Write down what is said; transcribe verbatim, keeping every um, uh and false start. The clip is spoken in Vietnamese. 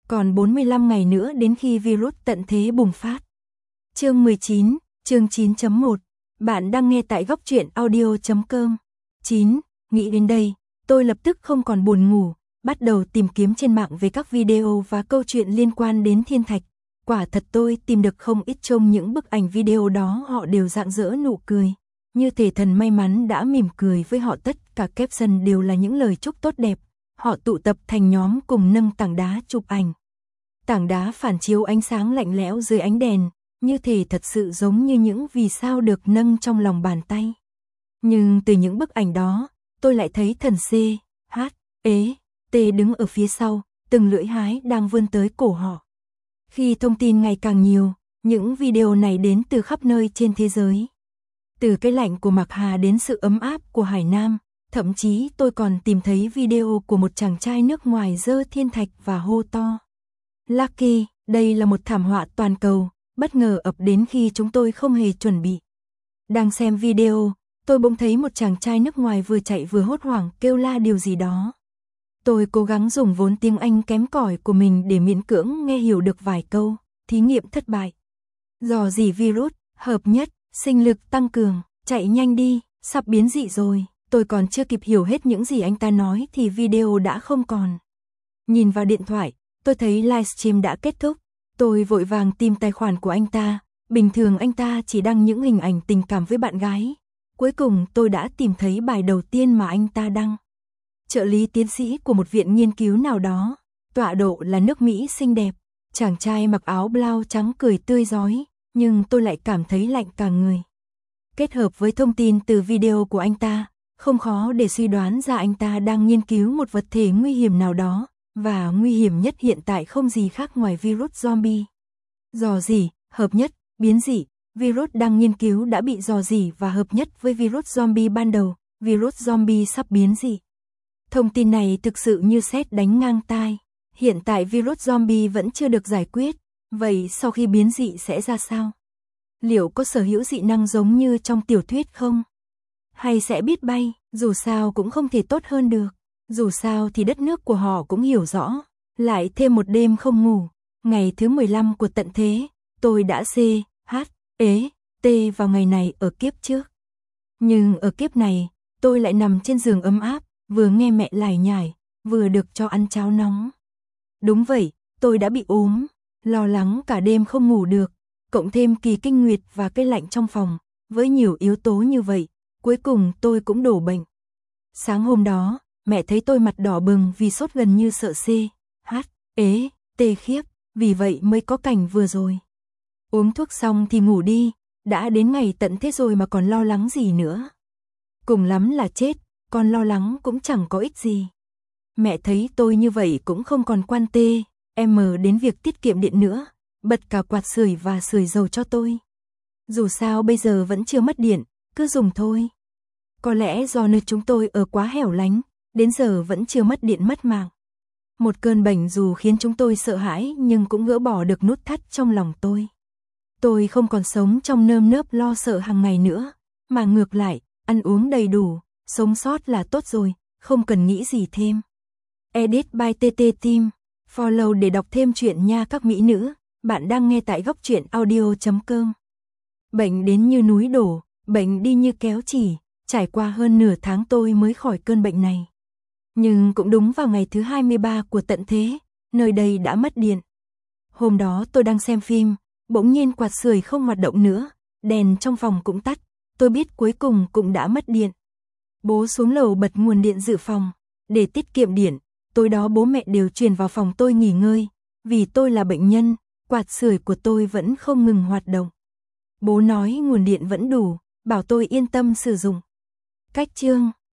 Còn bốn mươi lăm ngày nữa đến khi virus tận thế bùng phát. Chương mười chín, chương chín chấm một. Bạn đang nghe tại góc truyện audio chấm com. chín. Nghĩ đến đây, tôi lập tức không còn buồn ngủ, bắt đầu tìm kiếm trên mạng về các video và câu chuyện liên quan đến thiên thạch. Quả thật tôi tìm được không ít trong những bức ảnh video đó, họ đều rạng rỡ nụ cười. Như thể thần may mắn đã mỉm cười với họ, tất cả caption đều là những lời chúc tốt đẹp. Họ tụ tập thành nhóm cùng nâng tảng đá chụp ảnh. Tảng đá phản chiếu ánh sáng lạnh lẽo dưới ánh đèn, như thể thật sự giống như những vì sao được nâng trong lòng bàn tay. Nhưng từ những bức ảnh đó, tôi lại thấy thần C, H, E, T đứng ở phía sau, từng lưỡi hái đang vươn tới cổ họ. Khi thông tin ngày càng nhiều, những video này đến từ khắp nơi trên thế giới. Từ cái lạnh của Mạc Hà đến sự ấm áp của Hải Nam, thậm chí tôi còn tìm thấy video của một chàng trai nước ngoài giơ thiên thạch và hô to. Lucky, đây là một thảm họa toàn cầu, bất ngờ ập đến khi chúng tôi không hề chuẩn bị. Đang xem video, tôi bỗng thấy một chàng trai nước ngoài vừa chạy vừa hốt hoảng kêu la điều gì đó. Tôi cố gắng dùng vốn tiếng Anh kém cỏi của mình để miễn cưỡng nghe hiểu được vài câu. Thí nghiệm thất bại. Dò dỉ virus, hợp nhất, sinh lực tăng cường, chạy nhanh đi, sắp biến dị rồi. Tôi còn chưa kịp hiểu hết những gì anh ta nói thì video đã không còn. Nhìn vào điện thoại, tôi thấy livestream đã kết thúc. Tôi vội vàng tìm tài khoản của anh ta. Bình thường anh ta chỉ đăng những hình ảnh tình cảm với bạn gái. Cuối cùng tôi đã tìm thấy bài đầu tiên mà anh ta đăng. Trợ lý tiến sĩ của một viện nghiên cứu nào đó, tọa độ là nước Mỹ xinh đẹp. Chàng trai mặc áo blau trắng cười tươi rói, nhưng tôi lại cảm thấy lạnh cả người. Kết hợp với thông tin từ video của anh ta, không khó để suy đoán ra anh ta đang nghiên cứu một vật thể nguy hiểm nào đó, và nguy hiểm nhất hiện tại không gì khác ngoài virus zombie. Dò dỉ, hợp nhất, biến dị, virus đang nghiên cứu đã bị dò dỉ và hợp nhất với virus zombie ban đầu, virus zombie sắp biến dị. Thông tin này thực sự như sét đánh ngang tai. Hiện tại virus zombie vẫn chưa được giải quyết, vậy sau khi biến dị sẽ ra sao? Liệu có sở hữu dị năng giống như trong tiểu thuyết không? Hay sẽ biết bay, dù sao cũng không thể tốt hơn được. Dù sao thì đất nước của họ cũng hiểu rõ. Lại thêm một đêm không ngủ, ngày thứ mười lăm của tận thế, tôi đã C, H, E, T vào ngày này ở kiếp trước. Nhưng ở kiếp này, tôi lại nằm trên giường ấm áp, vừa nghe mẹ lải nhải, vừa được cho ăn cháo nóng. Đúng vậy, tôi đã bị ốm, lo lắng cả đêm không ngủ được, cộng thêm kỳ kinh nguyệt và cái lạnh trong phòng, với nhiều yếu tố như vậy, cuối cùng tôi cũng đổ bệnh. Sáng hôm đó, mẹ thấy tôi mặt đỏ bừng vì sốt gần như sợ C, H, E, T khiếp, vì vậy mới có cảnh vừa rồi. Uống thuốc xong thì ngủ đi, đã đến ngày tận thế rồi mà còn lo lắng gì nữa. Cùng lắm là chết, còn lo lắng cũng chẳng có ích gì. Mẹ thấy tôi như vậy cũng không còn quan tê, em đến việc tiết kiệm điện nữa, bật cả quạt sưởi và sưởi dầu cho tôi. Dù sao bây giờ vẫn chưa mất điện, cứ dùng thôi. Có lẽ do nơi chúng tôi ở quá hẻo lánh, đến giờ vẫn chưa mất điện mất mạng. Một cơn bệnh dù khiến chúng tôi sợ hãi nhưng cũng gỡ bỏ được nút thắt trong lòng tôi. Tôi không còn sống trong nơm nớp lo sợ hàng ngày nữa, mà ngược lại, ăn uống đầy đủ, sống sót là tốt rồi, không cần nghĩ gì thêm. Edit by tê tê Team. Follow để đọc thêm chuyện nha các mỹ nữ. Bạn đang nghe tại góc truyện audio chấm com. Bệnh đến như núi đổ, bệnh đi như kéo chỉ. Trải qua hơn nửa tháng tôi mới khỏi cơn bệnh này. Nhưng cũng đúng vào ngày thứ hai mươi ba của tận thế, nơi đây đã mất điện. Hôm đó tôi đang xem phim, bỗng nhiên quạt sưởi không hoạt động nữa, đèn trong phòng cũng tắt, tôi biết cuối cùng cũng đã mất điện. Bố xuống lầu bật nguồn điện dự phòng, để tiết kiệm điện, tối đó bố mẹ đều truyền vào phòng tôi nghỉ ngơi, vì tôi là bệnh nhân, quạt sưởi của tôi vẫn không ngừng hoạt động. Bố nói nguồn điện vẫn đủ, bảo tôi yên tâm sử dụng. Cách chương